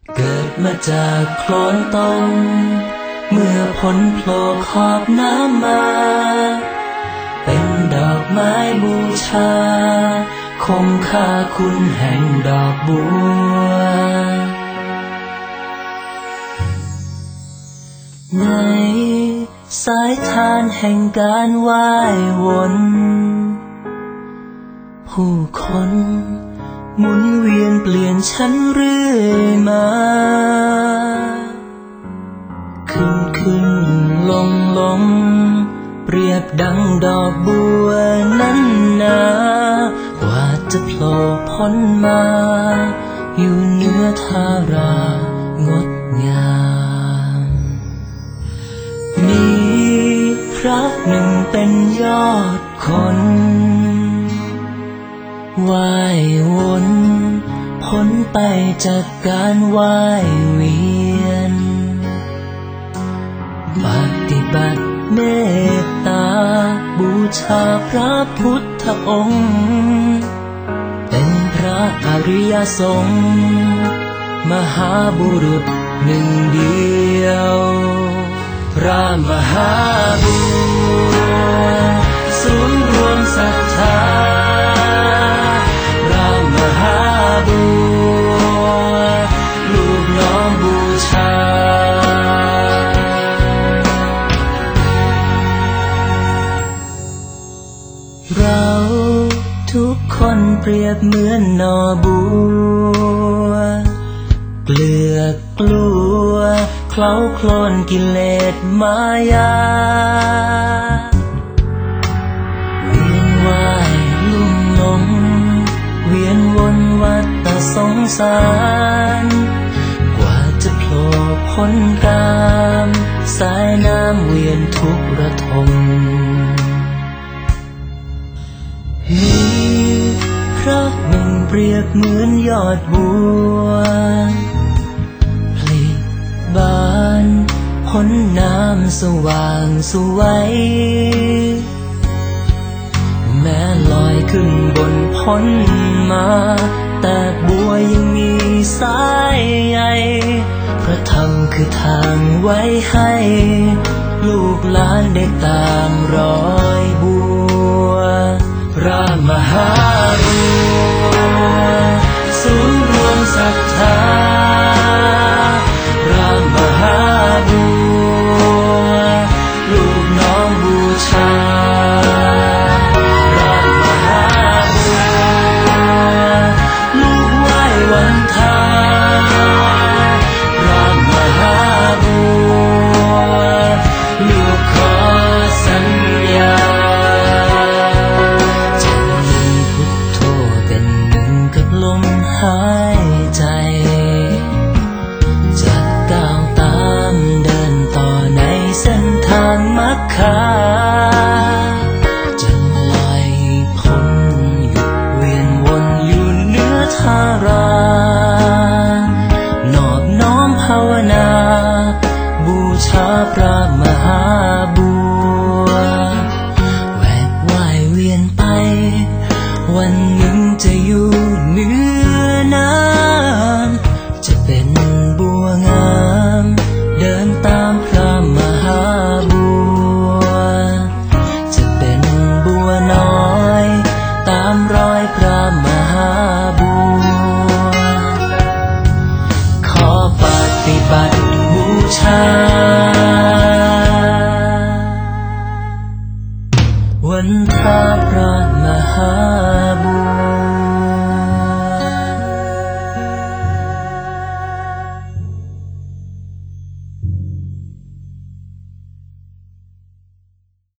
เกิดมาจากโคลนตมเมื่อพ้นโผล่ขอบน้ำมาเป็นดอกไม้บูชาคงค่าคุณแห่งดอกบัวในสายทานแห่งการว่ายวนผู้คนหมุนเวียนเปลี่ยนฉันเรื่อยมาขึ้นลงเปรียบดังดอกบัวนั้นนาว่าจะโผล่พ้นมาอยู่เหนือทารางดงามมีพระหนึ่งเป็นยอดคนว่ายวนพ้นไปจากการว่ายเวียนปฏิบัติเมตตาบูชาพระพุทธองค์เป็นพระอริยสงฆ์มหาบุรุษหนึ่งเดียวพระมหาบัวศูนย์รวมศรัทธาพระมหาบัวลูกน้อมบูชาเราทุกคนเปรียบเหมือนหน่อบัวเกลือกกลัวเคล้าโคลนกิเลสมายาเวียนว่ายลุ่มหลงเวียนวนวัฏสงสารกว่าจะโผล่พ้นกามสายน้ำเวียนทุกข์ระทมมีพระหนึ่งเปรียบเหมือนยอดบัวผลิบานพ้นน้ำสว่างสวัยแม้ลอยขึ้นบนพ้นมาแต่บัวยังมีสายใยพระธรรมคือทางไว้ให้ลูกหลานได้ตามรอยบัวพระมหาบัวศูนย์รวมศรัทธาพระมหาบัวลูกน้อมบูชาพระมหาบัวลูกไหว้วันทาพระมหาบัวลูกขอสัญญาลมหายใจจะก้าวตามเดินต่อในเส้นทางมรรคาจะลอยพ้นหยุดเวียนวนอยู่เหนือทารานอบน้อมภาวนาบูชาพระมหาบัวแหวกว่ายเวียนไปวันหนึ่งจะอยู่เหนือน้ำจะเป็นบัวงามเดินตามพระมหาบัวจะเป็นบัวน้อยตามรอยพระมหาบัวขอปฏิบัติบูชา